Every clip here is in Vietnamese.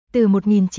Từ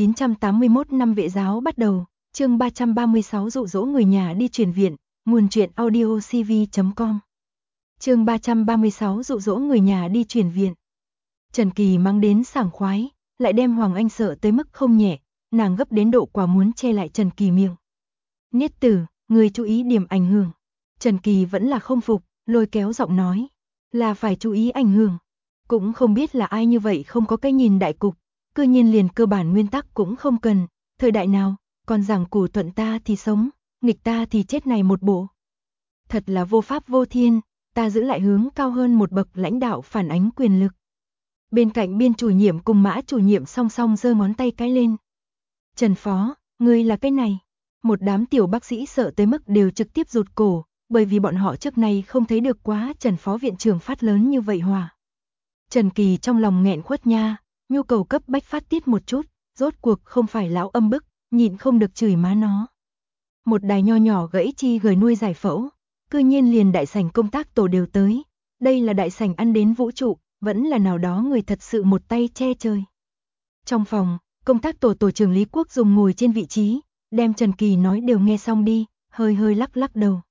1981 năm vệ giáo bắt đầu, chương 336 dụ dỗ người nhà đi chuyển viện, nguồn truyện audio cv.com. Chương 336 dụ dỗ người nhà đi chuyển viện. Trần Kỳ mang đến sảng khoái, lại đem Hoàng Anh sợ tới mức không nhẹ, nàng gấp đến độ quả muốn che lại Trần Kỳ miệng. Niết tử, người chú ý điểm ảnh hưởng. Trần Kỳ vẫn là không phục, lôi kéo giọng nói, là phải chú ý ảnh hưởng. Cũng không biết là ai như vậy không có cái nhìn đại cục, cư nhiên liền cơ bản nguyên tắc cũng không cần, thời đại nào, còn rằng củ thuận ta thì sống, nghịch ta thì chết này một bộ. Thật là vô pháp vô thiên, ta giữ lại hướng cao hơn một bậc lãnh đạo phản ánh quyền lực. Bên cạnh biên chủ nhiệm cùng Mã chủ nhiệm song song giơ ngón tay cái lên. Trần Phó, ngươi là cái này. Một đám tiểu bác sĩ sợ tới mức đều trực tiếp rụt cổ, bởi vì bọn họ trước này không thấy được quá Trần Phó viện trưởng phát lớn như vậy hòa. Trần Kỳ trong lòng nghẹn khuất nha, nhu cầu cấp bách phát tiết một chút, rốt cuộc không phải lão âm bức, nhịn không được chửi má nó. Một đài nho nhỏ gãy chi gửi nuôi giải phẫu, cư nhiên liền đại sảnh công tác tổ đều tới. Đây là đại sảnh ăn đến vũ trụ, vẫn là nào đó người thật sự một tay che trời. Trong phòng, công tác tổ tổ trưởng Lý Quốc Dùng ngồi trên vị trí, đem Trần Kỳ nói đều nghe xong đi, hơi hơi lắc lắc đầu.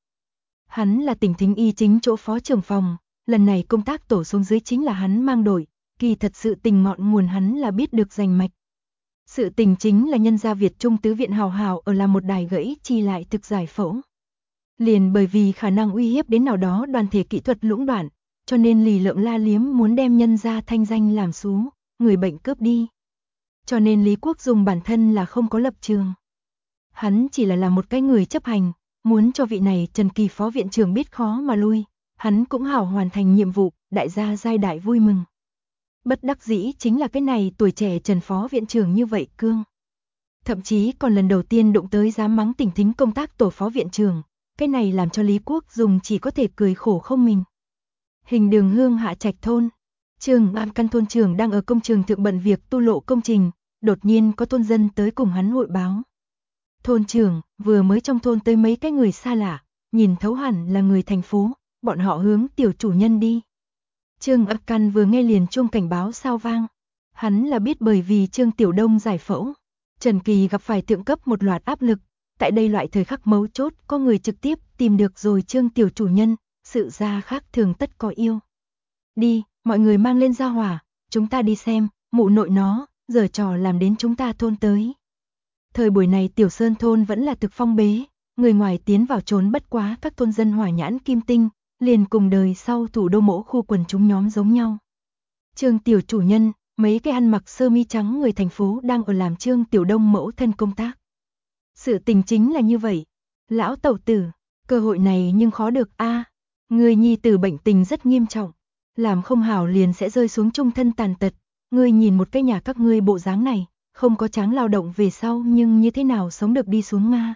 Hắn là tỉnh thính y chính chỗ phó trưởng phòng, lần này công tác tổ xuống dưới chính là hắn mang đội, kỳ thật sự tình ngọn nguồn hắn là biết được rành mạch. Sự tình chính là nhân gia Việt Trung tứ viện hào hào ở là một đài gãy chi lại thực giải phẫu. Liền bởi vì khả năng uy hiếp đến nào đó đoàn thể kỹ thuật lũng đoạn, cho nên lì lợm la liếm muốn đem nhân gia thanh danh làm xú, người bệnh cướp đi. Cho nên Lý Quốc Dùng bản thân là không có lập trường. Hắn chỉ là một cái người chấp hành, muốn cho vị này Trần Kỳ phó viện trưởng biết khó mà lui, hắn cũng hảo hoàn thành nhiệm vụ, đại gia giai đại vui mừng. Bất đắc dĩ chính là cái này tuổi trẻ Trần phó viện trưởng như vậy cương. Thậm chí còn lần đầu tiên đụng tới dám mắng tỉnh thính công tác tổ phó viện trưởng, cái này làm cho Lý Quốc Dùng chỉ có thể cười khổ không mình. Hình đường Hương Hạ Trạch thôn, Trường An Căn thôn trưởng đang ở công trường thượng bận việc tu lộ công trình, đột nhiên có thôn dân tới cùng hắn hội báo. Thôn trưởng, vừa mới trong thôn tới mấy cái người xa lạ, nhìn thấu hẳn là người thành phố, bọn họ hướng tiểu chủ nhân đi. Trương Ác Căn vừa nghe liền chuông cảnh báo sao vang. Hắn là biết bởi vì Trương Tiểu Đông giải phẫu, Trần Kỳ gặp phải thượng cấp một loạt áp lực, tại đây loại thời khắc mấu chốt có người trực tiếp tìm được rồi Trương Tiểu chủ nhân, sự ra khác thường tất có yêu. Đi, mọi người mang lên gia hỏa, chúng ta đi xem, mụ nội nó, giở trò làm đến chúng ta thôn tới. Thời buổi này Tiểu Sơn thôn vẫn là thực phong bế, người ngoài tiến vào trốn bất quá các thôn dân hỏa nhãn kim tinh, liền cùng đời sau thủ đô mỗ khu quần chúng nhóm giống nhau. Trương Tiểu chủ nhân, mấy cái ăn mặc sơ mi trắng người thành phố đang ở làm Trương Tiểu Đông mẫu thân công tác. Sự tình chính là như vậy. Lão tẩu tử, cơ hội này nhưng khó được a. Người nhi tử bệnh tình rất nghiêm trọng, làm không hảo liền sẽ rơi xuống trung thân tàn tật. Ngươi nhìn một cái nhà các ngươi bộ dáng này, không có tráng lao động về sau nhưng như thế nào sống được đi xuống Nga.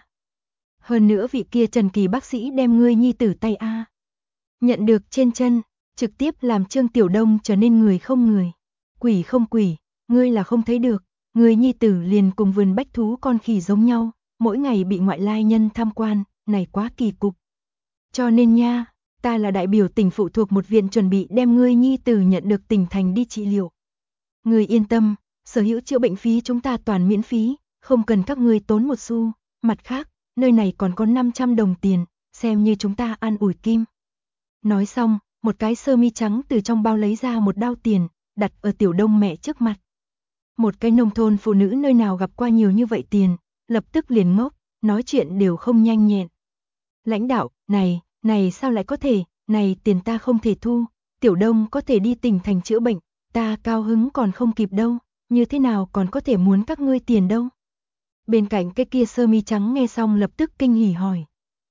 Hơn nữa vị kia Trần Kỳ bác sĩ đem ngươi nhi tử tay a. Nhận được trên chân, trực tiếp làm Trương Tiểu Đông trở nên người không người, quỷ không quỷ, ngươi là không thấy được, người nhi tử liền cùng vườn bách thú con khỉ giống nhau, mỗi ngày bị ngoại lai nhân tham quan, này quá kỳ cục. Cho nên nha, ta là đại biểu tỉnh phụ thuộc một viện chuẩn bị đem ngươi nhi tử nhận được tỉnh thành đi trị liệu. Ngươi yên tâm, sở hữu chữa bệnh phí chúng ta toàn miễn phí, không cần các ngươi tốn một xu, mặt khác, nơi này còn có 500 đồng tiền, xem như chúng ta an ủi kim. Nói xong, một cái sơ mi trắng từ trong bao lấy ra một đao tiền, đặt ở Tiểu Đông mẹ trước mặt. Một cái nông thôn phụ nữ nơi nào gặp qua nhiều như vậy tiền, lập tức liền ngốc, nói chuyện đều không nhanh nhẹn. Lãnh đạo, này sao lại có thể, này tiền ta không thể thu, Tiểu Đông có thể đi tỉnh thành chữa bệnh, ta cao hứng còn không kịp đâu, như thế nào còn có thể muốn các ngươi tiền đâu. Bên cạnh cái kia sơ mi trắng nghe xong lập tức kinh hỉ hỏi.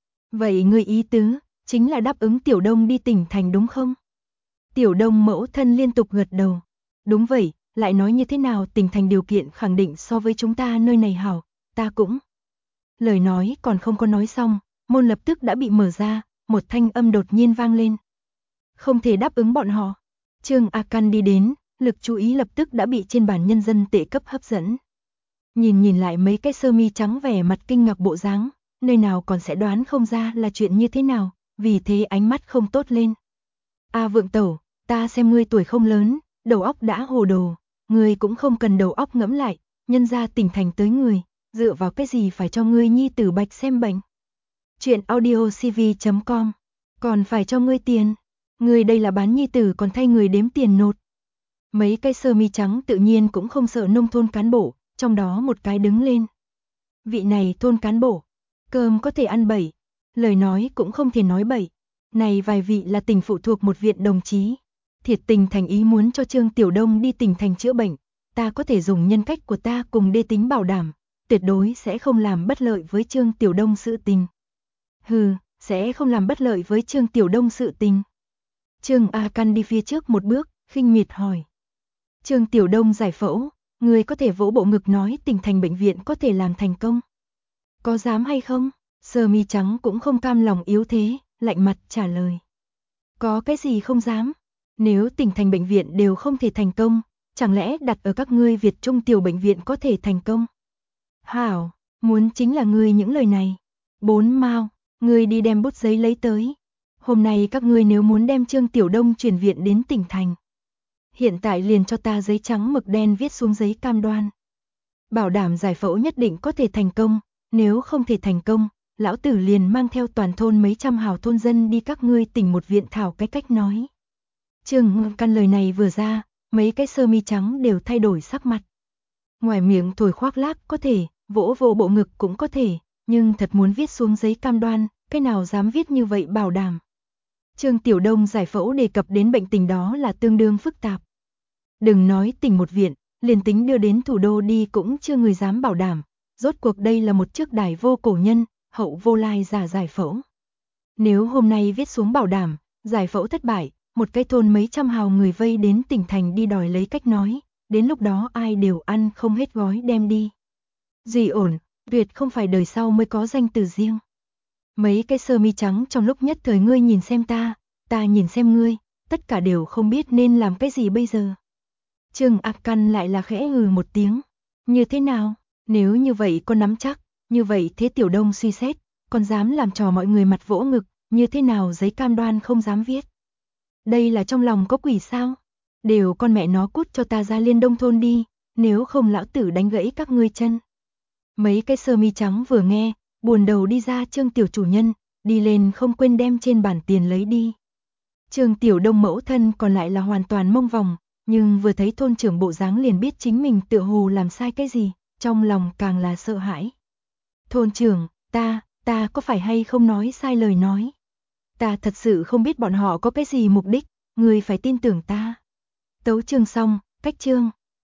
Vậy ngươi ý tứ, chính là đáp ứng Tiểu Đông đi tỉnh thành đúng không? Tiểu Đông mẫu thân liên tục gật đầu. Đúng vậy, lại nói như thế nào tỉnh thành điều kiện khẳng định so với chúng ta nơi này hảo, ta cũng. Lời nói còn không có nói xong, môn lập tức đã bị mở ra, một thanh âm đột nhiên vang lên. Không thể đáp ứng bọn họ. Trương A Căn đi đến, lực chú ý lập tức đã bị trên bản nhân dân tệ cấp hấp dẫn. Nhìn lại mấy cái sơ mi trắng vẻ mặt kinh ngạc bộ dáng, nơi nào còn sẽ đoán không ra là chuyện như thế nào, vì thế ánh mắt không tốt lên. A Vượng tẩu, ta xem ngươi tuổi không lớn, đầu óc đã hồ đồ, ngươi cũng không cần đầu óc ngẫm lại, nhân ra tỉnh thành tới người, dựa vào cái gì phải cho ngươi nhi tử Bạch xem bệnh. Chuyện audiocv.com, còn phải cho ngươi tiền, ngươi đây là bán nhi tử còn thay người đếm tiền nột. Mấy cái sơ mi trắng tự nhiên cũng không sợ nông thôn cán bộ, trong đó một cái đứng lên. Vị này thôn cán bộ, cơm có thể ăn bậy, lời nói cũng không thể nói bậy. Này vài vị là tỉnh phụ thuộc một viện đồng chí, thiệt tình thành ý muốn cho Trương Tiểu Đông đi tỉnh thành chữa bệnh, ta có thể dùng nhân cách của ta cùng đê tính bảo đảm, tuyệt đối sẽ không làm bất lợi với Trương Tiểu Đông sự tình. Hừ, sẽ không làm bất lợi với Trương Tiểu Đông sự tình. Trương A Căn đi phía trước một bước, khinh miệt hỏi. Trương Tiểu Đông giải phẫu, người có thể vỗ bộ ngực nói tỉnh thành bệnh viện có thể làm thành công. Có dám hay không? Sơ mi trắng cũng không cam lòng yếu thế, lạnh mặt trả lời. Có cái gì không dám? Nếu tỉnh thành bệnh viện đều không thể thành công, chẳng lẽ đặt ở các ngươi Việt Trung tiểu bệnh viện có thể thành công? Hảo, muốn chính là ngươi những lời này. 4 mao, ngươi đi đem bút giấy lấy tới. Hôm nay các ngươi nếu muốn đem Trương Tiểu Đông chuyển viện đến tỉnh thành, hiện tại liền cho ta giấy trắng mực đen viết xuống giấy cam đoan. Bảo đảm giải phẫu nhất định có thể thành công, nếu không thể thành công, lão tử liền mang theo toàn thôn mấy trăm hào thôn dân đi các ngươi tỉnh một viện thảo cái cách nói. Trương Căn lời này vừa ra, mấy cái sơ mi trắng đều thay đổi sắc mặt. Ngoài miệng thổi khoác lác có thể, vỗ vỗ bộ ngực cũng có thể, nhưng thật muốn viết xuống giấy cam đoan, cái nào dám viết như vậy bảo đảm. Trương Tiểu Đông giải phẫu đề cập đến bệnh tình đó là tương đương phức tạp. Đừng nói tỉnh một viện, liền tính đưa đến thủ đô đi cũng chưa người dám bảo đảm, rốt cuộc đây là một trước đài vô cổ nhân, hậu vô lai giả giải phẫu. Nếu hôm nay viết xuống bảo đảm, giải phẫu thất bại, một cái thôn mấy trăm hào người vây đến tỉnh thành đi đòi lấy cách nói, đến lúc đó ai đều ăn không hết gói đem đi. Gì ổn, tuyệt không phải đời sau mới có danh từ riêng. Mấy cái sơ mi trắng trong lúc nhất thời ngươi nhìn xem ta nhìn xem ngươi, tất cả đều không biết nên làm cái gì bây giờ. Trương A Căn lại là khẽ một tiếng. Như thế nào? Nếu như vậy con nắm chắc, như vậy thế Tiểu Đông suy xét, con dám làm trò mọi người mặt vỗ ngực, như thế nào giấy cam đoan không dám viết. Đây là trong lòng có quỷ sao? Đều con mẹ nó cút cho ta ra Liên Đông thôn đi, nếu không lão tử đánh gãy các ngươi chân. Mấy cái sơ mi trắng vừa nghe, buồn đầu đi ra Trương Tiểu chủ nhân, đi lên không quên đem trên bàn tiền lấy đi. Trương Tiểu Đông mẫu thân còn lại là hoàn toàn mông vòng, nhưng vừa thấy thôn trưởng bộ dáng liền biết chính mình tựa hồ làm sai cái gì, trong lòng càng là sợ hãi. Thôn trưởng, ta có phải hay không nói sai lời nói? Ta thật sự không biết bọn họ có cái gì mục đích, người phải tin tưởng ta. Tấu chương xong, cách chương.